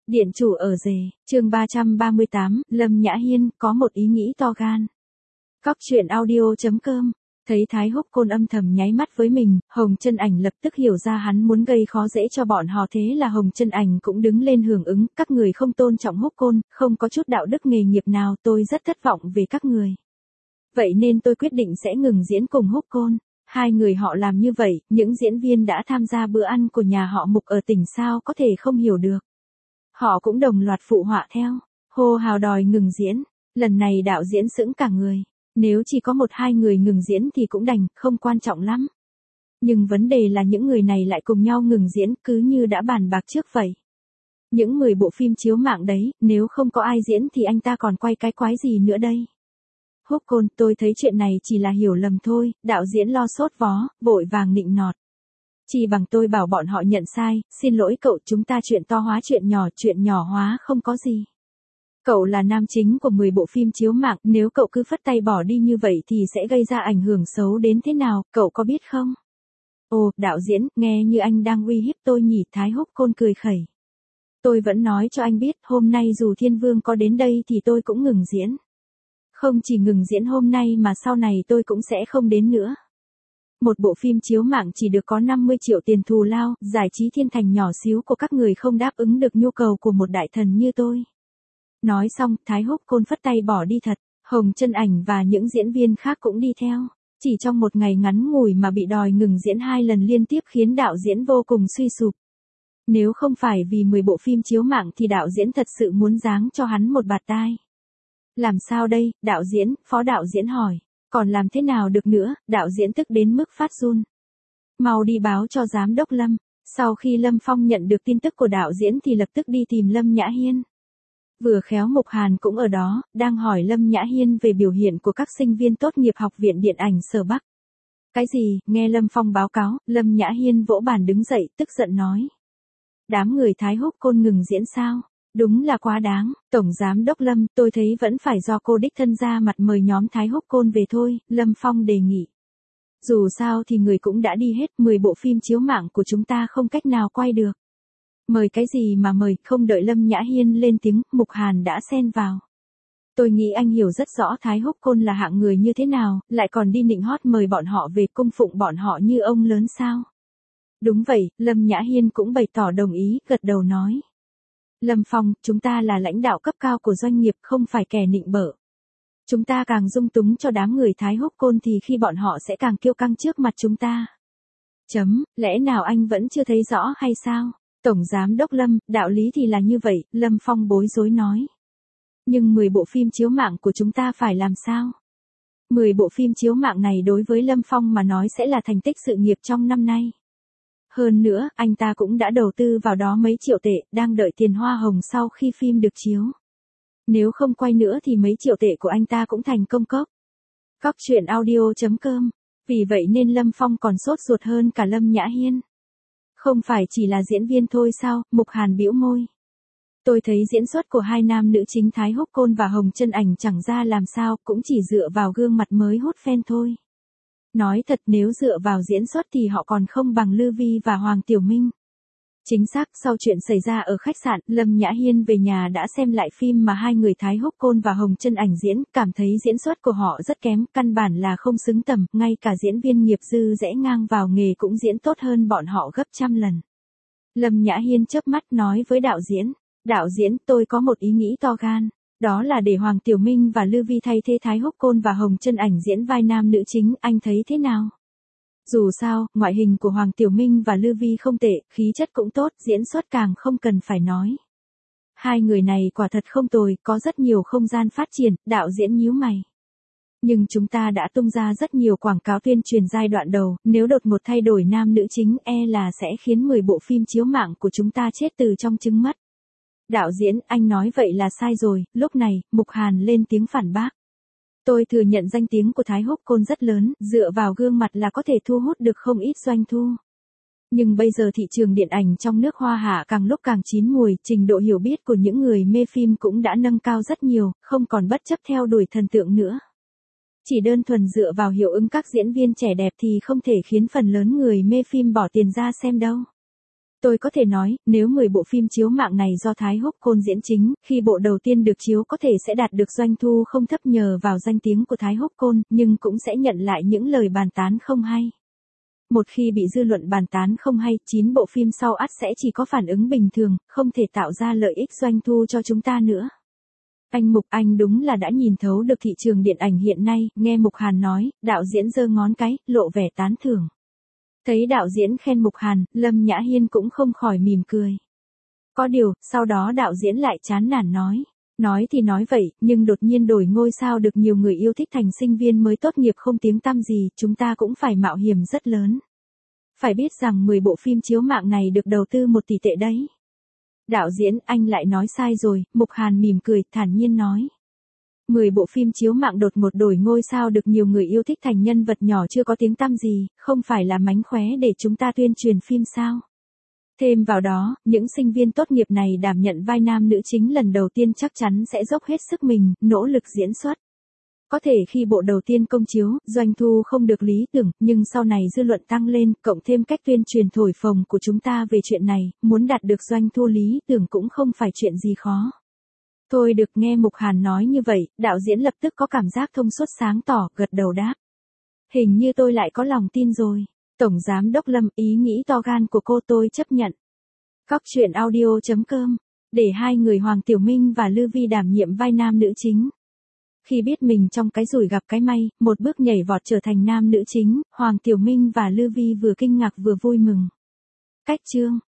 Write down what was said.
Điện chủ ở rể, chương 338, Lâm Nhã Hiên, có một ý nghĩ to gan. Cóc truyện audio.com. Thấy Thái Húc Côn âm thầm nháy mắt với mình, Hồng Chân Ảnh lập tức hiểu ra hắn muốn gây khó dễ cho bọn họ, thế là Hồng Chân Ảnh cũng đứng lên hưởng ứng, các người không tôn trọng Húc Côn, không có chút đạo đức nghề nghiệp nào, tôi rất thất vọng về các người. Vậy nên tôi quyết định sẽ ngừng diễn cùng Húc Côn. Hai người họ làm như vậy, những diễn viên đã tham gia bữa ăn của nhà họ Mục ở tỉnh sao có thể không hiểu được. Họ cũng đồng loạt phụ họa theo, hô hào đòi ngừng diễn. Lần này đạo diễn sững cả người. Nếu chỉ có một hai người ngừng diễn thì cũng đành, không quan trọng lắm. Nhưng vấn đề là những người này lại cùng nhau ngừng diễn, cứ như đã bàn bạc trước vậy. Những 10 bộ phim chiếu mạng đấy, nếu không có ai diễn thì anh ta còn quay cái quái gì nữa đây. Húc Côn, tôi thấy chuyện này chỉ là hiểu lầm thôi, đạo diễn lo sốt vó, vội vàng nịnh nọt. Chỉ bằng tôi bảo bọn họ nhận sai, xin lỗi cậu, chúng ta chuyện to hóa chuyện nhỏ hóa không có gì. Cậu là nam chính của 10 bộ phim chiếu mạng, nếu cậu cứ phất tay bỏ đi như vậy thì sẽ gây ra ảnh hưởng xấu đến thế nào, cậu có biết không? Ồ, đạo diễn, nghe như anh đang uy hiếp tôi nhỉ, Thái Húc Côn cười khẩy. Tôi vẫn nói cho anh biết, hôm nay dù Thiên Vương có đến đây thì tôi cũng ngừng diễn. Không chỉ ngừng diễn hôm nay mà sau này tôi cũng sẽ không đến nữa. Một bộ phim chiếu mạng chỉ được có 50 triệu tiền thù lao, giải trí thiên thành nhỏ xíu của các người không đáp ứng được nhu cầu của một đại thần như tôi. Nói xong, Thái Húc Côn phất tay bỏ đi thật, Hồng Chân Ảnh và những diễn viên khác cũng đi theo. Chỉ trong một ngày ngắn ngủi mà bị đòi ngừng diễn 2 lần liên tiếp khiến đạo diễn vô cùng suy sụp. Nếu không phải vì 10 bộ phim chiếu mạng thì đạo diễn thật sự muốn giáng cho hắn một bạt tai. Làm sao đây, đạo diễn, phó đạo diễn hỏi. Còn làm thế nào được nữa, đạo diễn tức đến mức phát run. Mau đi báo cho giám đốc Lâm. Sau khi Lâm Phong nhận được tin tức của đạo diễn thì lập tức đi tìm Lâm Nhã Hiên. Vừa khéo Mục Hàn cũng ở đó, đang hỏi Lâm Nhã Hiên về biểu hiện của các sinh viên tốt nghiệp học viện điện ảnh Sở Bắc. Cái gì, nghe Lâm Phong báo cáo, Lâm Nhã Hiên vỗ bàn đứng dậy, tức giận nói. Đám người Thái Húc Côn ngừng diễn sao? Đúng là quá đáng, Tổng Giám đốc Lâm, tôi thấy vẫn phải do cô đích thân ra mặt mời nhóm Thái Húc Côn về thôi, Lâm Phong đề nghị. Dù sao thì người cũng đã đi hết, 10 bộ phim chiếu mạng của chúng ta không cách nào quay được. Mời cái gì mà mời, không đợi Lâm Nhã Hiên lên tiếng, Mục Hàn đã xen vào. Tôi nghĩ anh hiểu rất rõ Thái Húc Côn là hạng người như thế nào, lại còn đi nịnh hót mời bọn họ về cung phụng bọn họ như ông lớn sao. Đúng vậy, Lâm Nhã Hiên cũng bày tỏ đồng ý, gật đầu nói. Lâm Phong, chúng ta là lãnh đạo cấp cao của doanh nghiệp, không phải kẻ nịnh bợ. Chúng ta càng dung túng cho đám người Thái Húc Côn thì khi bọn họ sẽ càng kiêu căng trước mặt chúng ta. Lẽ nào anh vẫn chưa thấy rõ hay sao? Tổng Giám đốc Lâm, đạo lý thì là như vậy, Lâm Phong bối rối nói. Nhưng 10 bộ phim chiếu mạng của chúng ta phải làm sao? 10 bộ phim chiếu mạng này đối với Lâm Phong mà nói sẽ là thành tích sự nghiệp trong năm nay. Hơn nữa, anh ta cũng đã đầu tư vào đó mấy triệu tệ, đang đợi tiền hoa hồng sau khi phim được chiếu. Nếu không quay nữa thì mấy triệu tệ của anh ta cũng thành công cốc. Cóc truyện audio.com. Vì vậy nên Lâm Phong còn sốt ruột hơn cả Lâm Nhã Hiên. Không phải chỉ là diễn viên thôi sao, Mục Hàn bĩu môi. Tôi thấy diễn xuất của hai nam nữ chính Thái Húc Côn và Hồng Chân Ảnh chẳng ra làm sao, cũng chỉ dựa vào gương mặt mới hút fan thôi. Nói thật, nếu dựa vào diễn xuất thì họ còn không bằng Lư Vi và Hoàng Tiểu Minh. Chính xác, sau chuyện xảy ra ở khách sạn, Lâm Nhã Hiên về nhà đã xem lại phim mà hai người Thái Húc Côn và Hồng Chân Ảnh diễn, cảm thấy diễn xuất của họ rất kém, căn bản là không xứng tầm, ngay cả diễn viên nghiệp dư rẽ ngang vào nghề cũng diễn tốt hơn bọn họ gấp trăm lần. Lâm Nhã Hiên chớp mắt nói với đạo diễn, tôi có một ý nghĩ to gan. Đó là để Hoàng Tiểu Minh và Lư Vi thay thế Thái Húc Côn và Hồng Chân Ảnh diễn vai nam nữ chính, anh thấy thế nào? Dù sao, ngoại hình của Hoàng Tiểu Minh và Lư Vi không tệ, khí chất cũng tốt, diễn xuất càng không cần phải nói. Hai người này quả thật không tồi, có rất nhiều không gian phát triển, đạo diễn nhíu mày. Nhưng chúng ta đã tung ra rất nhiều quảng cáo tuyên truyền giai đoạn đầu, nếu đột ngột thay đổi nam nữ chính là sẽ khiến 10 bộ phim chiếu mạng của chúng ta chết từ trong trứng mất. Đạo diễn, anh nói vậy là sai rồi, lúc này, Mục Hàn lên tiếng phản bác. Tôi thừa nhận danh tiếng của Thái Húc Côn rất lớn, dựa vào gương mặt là có thể thu hút được không ít doanh thu. Nhưng bây giờ thị trường điện ảnh trong nước Hoa Hạ càng lúc càng chín mùi, trình độ hiểu biết của những người mê phim cũng đã nâng cao rất nhiều, không còn bất chấp theo đuổi thần tượng nữa. Chỉ đơn thuần dựa vào hiệu ứng các diễn viên trẻ đẹp thì không thể khiến phần lớn người mê phim bỏ tiền ra xem đâu. Tôi có thể nói, nếu 10 bộ phim chiếu mạng này do Thái Húc Côn diễn chính, khi bộ đầu tiên được chiếu có thể sẽ đạt được doanh thu không thấp nhờ vào danh tiếng của Thái Húc Côn, nhưng cũng sẽ nhận lại những lời bàn tán không hay. Một khi bị dư luận bàn tán không hay, 9 bộ phim sau ắt sẽ chỉ có phản ứng bình thường, không thể tạo ra lợi ích doanh thu cho chúng ta nữa. Anh Mục, anh đúng là đã nhìn thấu được thị trường điện ảnh hiện nay, nghe Mục Hàn nói, đạo diễn giơ ngón cái, lộ vẻ tán thưởng. Thấy đạo diễn khen Mục Hàn, Lâm Nhã Hiên cũng không khỏi mỉm cười. Có điều, sau đó đạo diễn lại chán nản nói. Nói thì nói vậy, nhưng đột nhiên đổi ngôi sao được nhiều người yêu thích thành sinh viên mới tốt nghiệp không tiếng tăm gì, chúng ta cũng phải mạo hiểm rất lớn. Phải biết rằng 10 bộ phim chiếu mạng này được đầu tư 1 tỷ tệ đấy. Đạo diễn, anh lại nói sai rồi, Mục Hàn mỉm cười, thản nhiên nói. 10 bộ phim chiếu mạng đột ngột đổi ngôi sao được nhiều người yêu thích thành nhân vật nhỏ chưa có tiếng tăm gì, không phải là mánh khóe để chúng ta tuyên truyền phim sao? Thêm vào đó, những sinh viên tốt nghiệp này đảm nhận vai nam nữ chính lần đầu tiên chắc chắn sẽ dốc hết sức mình, nỗ lực diễn xuất. Có thể khi bộ đầu tiên công chiếu, doanh thu không được lý tưởng, nhưng sau này dư luận tăng lên, cộng thêm cách tuyên truyền thổi phồng của chúng ta về chuyện này, muốn đạt được doanh thu lý tưởng cũng không phải chuyện gì khó. Thôi được, nghe Mục Hàn nói như vậy, đạo diễn lập tức có cảm giác thông suốt sáng tỏ, gật đầu đáp. Hình như tôi lại có lòng tin rồi. Tổng Giám đốc Lâm, ý nghĩ to gan của cô tôi chấp nhận. Góc truyện audio.com, để hai người Hoàng Tiểu Minh và Lư Vi đảm nhiệm vai nam nữ chính. Khi biết mình trong cái rủi gặp cái may, một bước nhảy vọt trở thành nam nữ chính, Hoàng Tiểu Minh và Lư Vi vừa kinh ngạc vừa vui mừng. Cách chương